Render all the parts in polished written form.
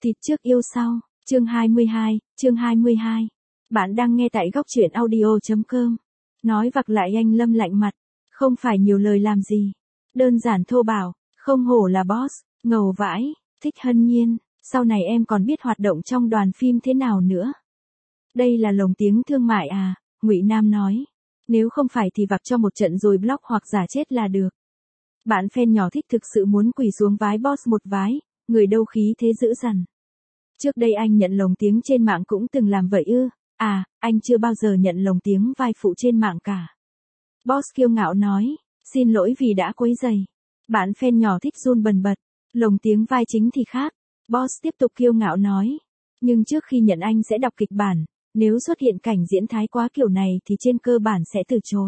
Thịt trước yêu sau, chương 22. Bạn đang nghe tại góc truyện audio.com. Nói vặc lại anh Lâm lạnh mặt, không phải nhiều lời làm gì. Đơn giản thô bạo, không hổ là boss, ngầu vãi, Thích Hân Nhiên, sau này em còn biết hoạt động trong đoàn phim thế nào nữa. Đây là lồng tiếng thương mại à, Ngụy Nam nói. Nếu không phải thì vặc cho một trận rồi block hoặc giả chết là được. Bạn fan nhỏ thích thực sự muốn quỳ xuống vái boss một vái, người đâu khí thế dữ dằn. Trước đây anh nhận lồng tiếng trên mạng cũng từng làm vậy ư? À, anh chưa bao giờ nhận lồng tiếng vai phụ trên mạng cả. Boss kiêu ngạo nói, xin lỗi vì đã quấy rầy. Bạn fan nhỏ thích run bần bật, lồng tiếng vai chính thì khác. Boss tiếp tục kiêu ngạo nói, nhưng trước khi nhận anh sẽ đọc kịch bản, nếu xuất hiện cảnh diễn thái quá kiểu này thì trên cơ bản sẽ từ chối.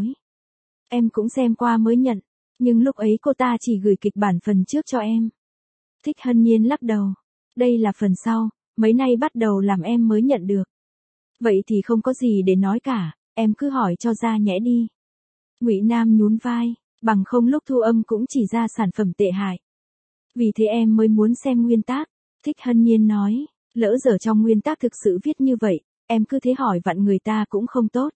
Em cũng xem qua mới nhận, nhưng lúc ấy cô ta chỉ gửi kịch bản phần trước cho em. Thích Hân Nhiên lắc đầu, đây là phần sau, mấy nay bắt đầu làm em mới nhận được. Vậy thì không có gì để nói cả, em cứ hỏi cho ra nhẽ đi. Ngụy Nam nhún vai, bằng không lúc thu âm cũng chỉ ra sản phẩm tệ hại. Vì thế em mới muốn xem nguyên tác. Thích Hân Nhiên nói, lỡ dở trong nguyên tác thực sự viết như vậy, em cứ thế hỏi vặn người ta cũng không tốt.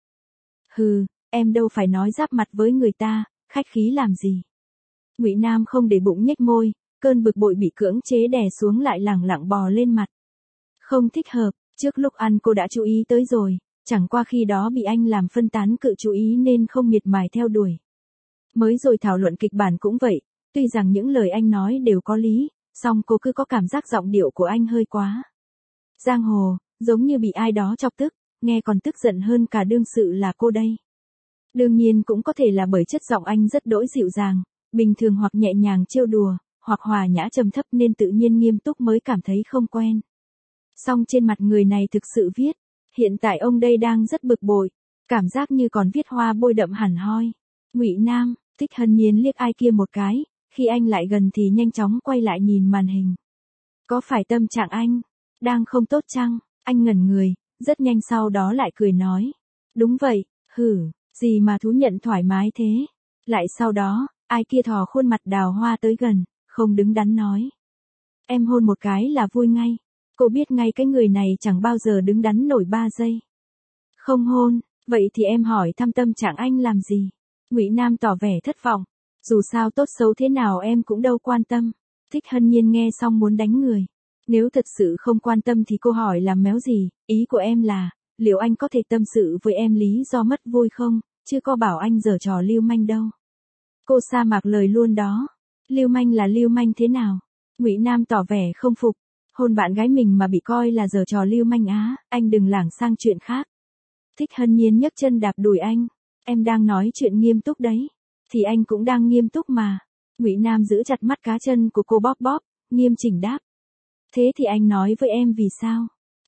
Hừ, em đâu phải nói giáp mặt với người ta, khách khí làm gì. Ngụy Nam không để bụng nhếch môi, cơn bực bội bị cưỡng chế đè xuống lại lẳng lặng bò lên mặt. Không thích hợp, trước lúc ăn cô đã chú ý tới rồi, chẳng qua khi đó bị anh làm phân tán cự chú ý nên không miệt mài theo đuổi. Mới rồi thảo luận kịch bản cũng vậy, tuy rằng những lời anh nói đều có lý, song cô cứ có cảm giác giọng điệu của anh hơi quá giang hồ, giống như bị ai đó chọc tức, nghe còn tức giận hơn cả đương sự là cô đây. Đương nhiên cũng có thể là bởi chất giọng anh rất đỗi dịu dàng, bình thường hoặc nhẹ nhàng trêu đùa, hoặc hòa nhã trầm thấp nên tự nhiên nghiêm túc mới cảm thấy không quen. Song trên mặt người này thực sự viết, hiện tại ông đây đang rất bực bội, cảm giác như còn viết hoa bôi đậm hẳn hoi. Ngụy Nam, Thích Hân Nhiên liếc ai kia một cái, khi anh lại gần thì nhanh chóng quay lại nhìn màn hình. Có phải tâm trạng anh đang không tốt chăng? Anh ngẩn người, rất nhanh sau đó lại cười nói. Đúng vậy, gì mà thú nhận thoải mái thế. Lại sau đó, ai kia thò khuôn mặt đào hoa tới gần, không đứng đắn nói. Em hôn một cái là vui ngay. Cô biết ngay cái người này chẳng bao giờ đứng đắn nổi 3 giây. Không hôn, vậy thì em hỏi thăm tâm trạng anh làm gì? Ngụy Nam tỏ vẻ thất vọng. Dù sao tốt xấu thế nào em cũng đâu quan tâm. Thích Hân Nhiên nghe xong muốn đánh người. Nếu thật sự không quan tâm thì cô hỏi làm méo gì, ý của em là, liệu anh có thể tâm sự với em lý do mất vui không, chứ có bảo anh giở trò lưu manh đâu. Cô sa mạc lời luôn đó. Lưu manh là lưu manh thế nào? Ngụy Nam tỏ vẻ không phục. Hôn bạn gái mình mà bị coi là giở trò lưu manh á, anh đừng lảng sang chuyện khác. Thích Hân Nhiên nhấc chân đạp đùi anh. Em đang nói chuyện nghiêm túc đấy. Thì anh cũng đang nghiêm túc mà. Ngụy Nam giữ chặt mắt cá chân của cô bóp bóp, nghiêm chỉnh đáp. Thế thì anh nói với em vì sao?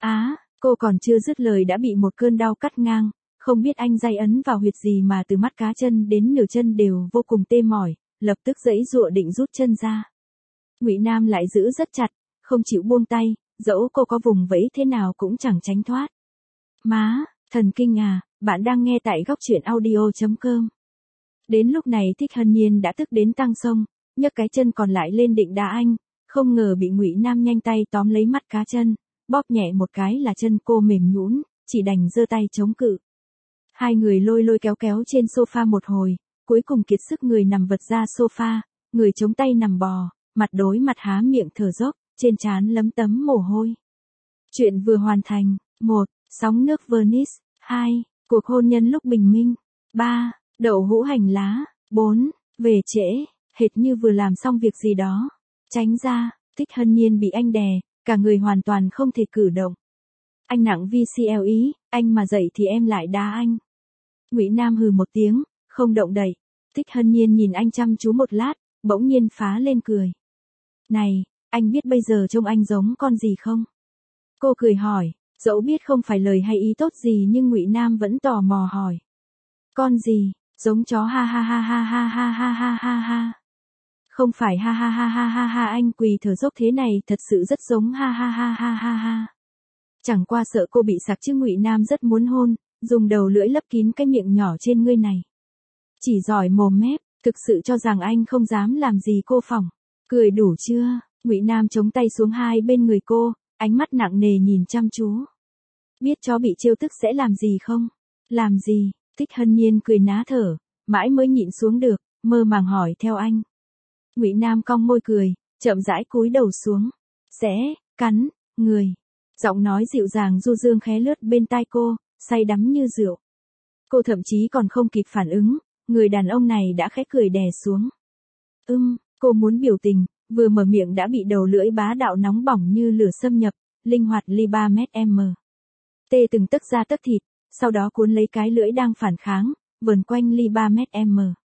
Cô còn chưa dứt lời đã bị một cơn đau cắt ngang, không biết anh day ấn vào huyệt gì mà từ mắt cá chân đến nửa chân đều vô cùng tê mỏi, lập tức giãy giụa định rút chân ra. Ngụy Nam lại giữ rất chặt, không chịu buông tay, dẫu cô có vùng vẫy thế nào cũng chẳng tránh thoát. Má, thần kinh à, bạn đang nghe tại góc truyện audio.com. Đến lúc này Thích Hân Nhiên đã tức đến tăng xông, nhấc cái chân còn lại lên định đá anh, không ngờ bị Ngụy Nam nhanh tay tóm lấy mắt cá chân, bóp nhẹ một cái là chân cô mềm nhũn, chỉ đành giơ tay chống cự. Hai người lôi lôi kéo kéo trên sofa một hồi, cuối cùng kiệt sức người nằm vật ra sofa, người chống tay nằm bò, mặt đối mặt há miệng thở dốc, trên trán lấm tấm mồ hôi. Chuyện vừa hoàn thành. 1. Sóng nước Venice. 2. Cuộc hôn nhân lúc bình minh. 3. Đậu hũ hành lá. 4. Về trễ, hệt như vừa làm xong việc gì đó. Tránh ra, Thích Hân Nhiên bị anh đè, cả người hoàn toàn không thể cử động. Anh nặng VCL ý, anh mà dậy thì em lại đá anh. Ngụy Nam hừ một tiếng, không động đậy. Thích Hân Nhiên nhìn anh chăm chú một lát, bỗng nhiên phá lên cười. Này, anh biết bây giờ trông anh giống con gì không? Cô cười hỏi, dẫu biết không phải lời hay ý tốt gì nhưng Ngụy Nam vẫn tò mò hỏi. Con gì? Giống chó ha ha ha ha ha ha ha ha ha ha. Không phải ha ha ha ha ha ha, anh quỳ thở dốc thế này thật sự rất giống ha ha ha ha ha ha. Chẳng qua sợ cô bị sặc chứ Ngụy Nam rất muốn hôn, dùng đầu lưỡi lấp kín cái miệng nhỏ trên ngươi này. Chỉ giỏi mồm mép, thực sự cho rằng anh không dám làm gì cô phỏng. Cười đủ chưa? Ngụy Nam chống tay xuống hai bên người cô, ánh mắt nặng nề nhìn chăm chú. Biết chó bị trêu tức sẽ làm gì không? Làm gì? Thích Hân Nhiên cười ná thở, mãi mới nhịn xuống được, mơ màng hỏi theo anh. Ngụy Nam cong môi cười, chậm rãi cúi đầu xuống. Sẽ cắn người. Giọng nói dịu dàng du dương khẽ lướt bên tai cô, say đắm như rượu. Cô thậm chí còn không kịp phản ứng, người đàn ông này đã khẽ cười đè xuống. Cô muốn biểu tình, vừa mở miệng đã bị đầu lưỡi bá đạo nóng bỏng như lửa xâm nhập, linh hoạt ly 3 mét m. Tê từng tấc da tấc thịt, sau đó cuốn lấy cái lưỡi đang phản kháng, vờn quanh ly 3 mét m.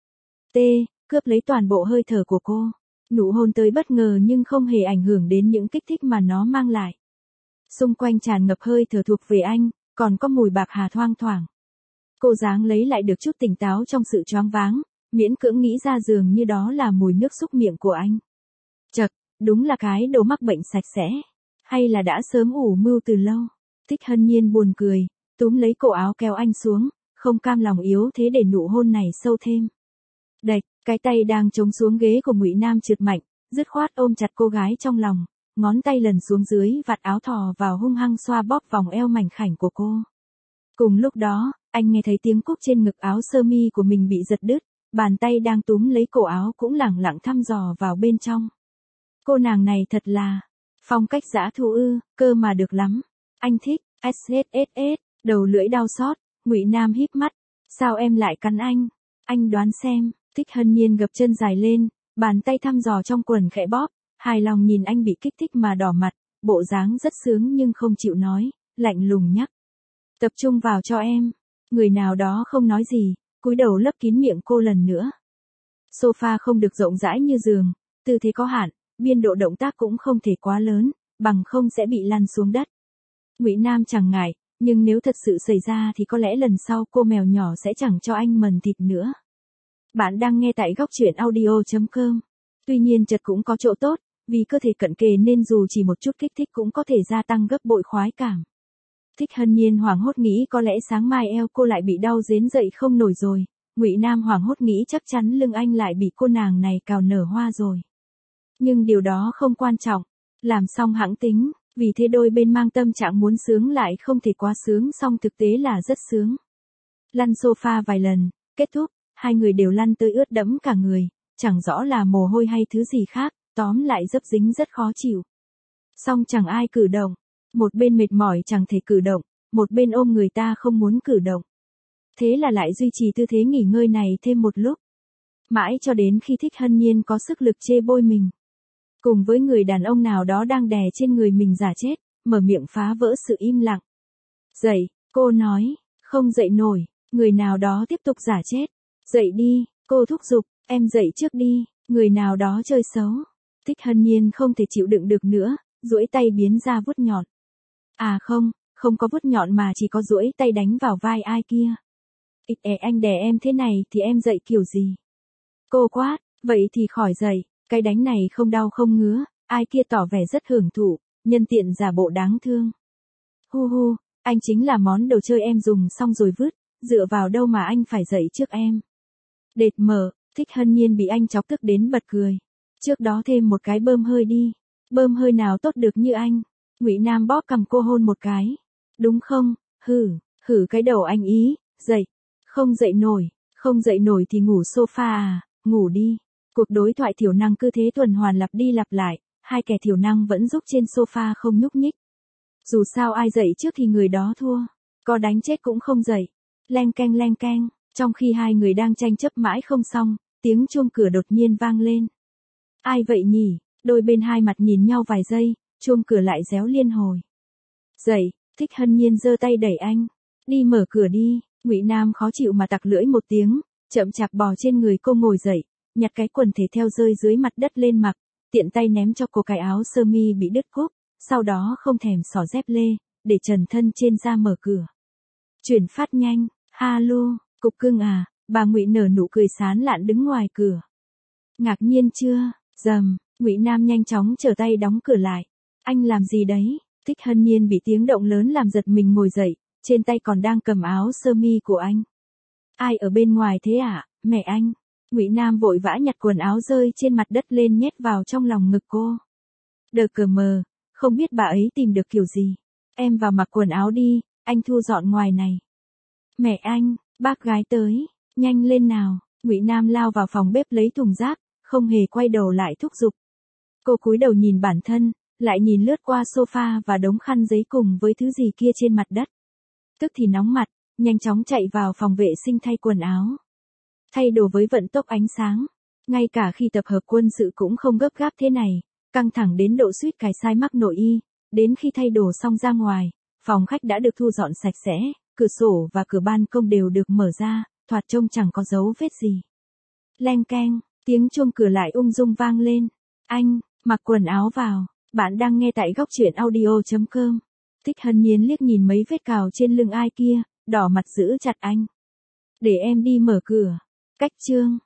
Tê, cướp lấy toàn bộ hơi thở của cô. Nụ hôn tới bất ngờ nhưng không hề ảnh hưởng đến những kích thích mà nó mang lại. Xung quanh tràn ngập hơi thở thuộc về anh, còn có mùi bạc hà thoang thoảng. Cô dáng lấy lại được chút tỉnh táo trong sự choáng váng, miễn cưỡng nghĩ ra dường như đó là mùi nước xúc miệng của anh. Chậc, đúng là cái đồ mắc bệnh sạch sẽ. Hay là đã sớm ủ mưu từ lâu. Thích Hân Nhiên buồn cười, túm lấy cổ áo kéo anh xuống, không cam lòng yếu thế để nụ hôn này sâu thêm. Đạch, cái tay đang chống xuống ghế của Ngụy Nam trượt mạnh, dứt khoát ôm chặt cô gái trong lòng, ngón tay lần xuống dưới vạt áo thò vào hung hăng xoa bóp vòng eo mảnh khảnh của cô. Cùng lúc đó, anh nghe thấy tiếng cúc trên ngực áo sơ mi của mình bị giật đứt, bàn tay đang túm lấy cổ áo cũng lẳng lặng thăm dò vào bên trong. Cô nàng này thật là phong cách dã thú cơ mà được lắm. Anh thích, SSSS, đầu lưỡi đau xót, Ngụy Nam híp mắt. Sao em lại cắn anh? Anh đoán xem. Thích Hân Nhiên gập chân dài lên, bàn tay thăm dò trong quần khẽ bóp, hài lòng nhìn anh bị kích thích mà đỏ mặt, bộ dáng rất sướng nhưng không chịu nói, lạnh lùng nhắc. Tập trung vào cho em. Người nào đó không nói gì, cúi đầu lấp kín miệng cô lần nữa. Sofa không được rộng rãi như giường, tư thế có hạn, biên độ động tác cũng không thể quá lớn, bằng không sẽ bị lăn xuống đất. Ngụy Nam chẳng ngại, nhưng nếu thật sự xảy ra thì có lẽ lần sau cô mèo nhỏ sẽ chẳng cho anh mần thịt nữa. Bạn đang nghe tại góc truyện audio.com. Tuy nhiên chật cũng có chỗ tốt, vì cơ thể cận kề nên dù chỉ một chút kích thích cũng có thể gia tăng gấp bội khoái cảm. Thích Hân Nhiên hoảng hốt nghĩ có lẽ sáng mai eo cô lại bị đau rến dậy không nổi rồi. Ngụy Nam hoảng hốt nghĩ chắc chắn lưng anh lại bị cô nàng này cào nở hoa rồi. Nhưng điều đó không quan trọng. Làm xong hẵng tính, vì thế đôi bên mang tâm trạng muốn sướng lại không thể quá sướng, song thực tế là rất sướng. Lăn sofa vài lần, kết thúc, hai người đều lăn tới ướt đẫm cả người, chẳng rõ là mồ hôi hay thứ gì khác, tóm lại dấp dính rất khó chịu. Song chẳng ai cử động, một bên mệt mỏi chẳng thể cử động, một bên ôm người ta không muốn cử động. Thế là lại duy trì tư thế nghỉ ngơi này thêm một lúc. Mãi cho đến khi Thích Hân Nhiên có sức lực chê bôi mình. Cùng với người đàn ông nào đó đang đè trên người mình giả chết, mở miệng phá vỡ sự im lặng. Dậy, cô nói, không dậy nổi, người nào đó tiếp tục giả chết. Dậy đi, cô thúc giục, em dậy trước đi, người nào đó chơi xấu. Thích Hân Nhiên không thể chịu đựng được nữa, duỗi tay biến ra vuốt nhọn. À không có vuốt nhọn mà chỉ có duỗi tay đánh vào vai ai kia. Anh đè em thế này thì em dậy kiểu gì? Cô quát, vậy thì khỏi dậy, cái đánh này không đau không ngứa, ai kia tỏ vẻ rất hưởng thụ, nhân tiện giả bộ đáng thương. Hu, anh chính là món đồ chơi em dùng xong rồi vứt, dựa vào đâu mà anh phải dậy trước em. Đệt mở, Thích Hân Nhiên bị anh chọc tức đến bật cười. Trước đó thêm một cái bơm hơi đi. Bơm hơi nào tốt được như anh. Ngụy Nam bóp cằm cô hôn một cái. Đúng không? Hử cái đầu anh ý. Dậy. Không dậy nổi thì ngủ sofa à, ngủ đi. Cuộc đối thoại thiểu năng cứ thế tuần hoàn lặp đi lặp lại, hai kẻ thiểu năng vẫn rúc trên sofa không nhúc nhích. Dù sao ai dậy trước thì người đó thua. Có đánh chết cũng không dậy. Leng keng. Trong khi hai người đang tranh chấp mãi không xong, tiếng chuông cửa đột nhiên vang lên. Ai vậy nhỉ? Đôi bên hai mặt nhìn nhau vài giây, chuông cửa lại réo liên hồi. Dậy, Thích Hân Nhiên giơ tay đẩy anh. Đi mở cửa đi. Ngụy Nam khó chịu mà tặc lưỡi một tiếng, chậm chạp bò trên người cô ngồi dậy, nhặt cái quần thể theo rơi dưới mặt đất lên mặc, tiện tay ném cho cô cái áo sơ mi bị đứt cúc, sau đó không thèm xỏ dép lê, để trần thân trên ra mở cửa. Chuyển phát nhanh, alo, cục cưng à, bà Ngụy nở nụ cười sán lạn đứng ngoài cửa. Ngạc nhiên chưa? Dầm, Ngụy Nam nhanh chóng trở tay đóng cửa lại. Anh làm gì đấy? Thích Hân Nhiên bị tiếng động lớn làm giật mình ngồi dậy, trên tay còn đang cầm áo sơ mi của anh. Ai ở bên ngoài thế ạ? Mẹ anh. Ngụy Nam vội vã nhặt quần áo rơi trên mặt đất lên nhét vào trong lòng ngực cô. Đờ cờ mờ, Không biết bà ấy tìm được kiểu gì. Em vào mặc quần áo đi, anh thu dọn ngoài này. Mẹ anh, bác gái tới, nhanh lên nào. Ngụy Nam lao vào phòng bếp lấy thùng rác, không hề quay đầu lại thúc giục. Cô cúi đầu nhìn bản thân, lại nhìn lướt qua sofa và đống khăn giấy cùng với thứ gì kia trên mặt đất. Tức thì nóng mặt, nhanh chóng chạy vào phòng vệ sinh thay quần áo. Thay đồ với vận tốc ánh sáng. Ngay cả khi tập hợp quân sự cũng không gấp gáp thế này, căng thẳng đến độ suýt cài sai mắc nội y. Đến khi thay đồ xong ra ngoài, phòng khách đã được thu dọn sạch sẽ, cửa sổ và cửa ban công đều được mở ra, thoạt trông chẳng có dấu vết gì. Leng keng, tiếng chuông cửa lại ung dung vang lên. Anh, mặc quần áo vào. Bạn đang nghe tại góc truyện audio.com. Tích Hân Nhiên liếc nhìn mấy vết cào trên lưng ai kia, đỏ mặt giữ chặt anh. Để em đi mở cửa. Cách chương.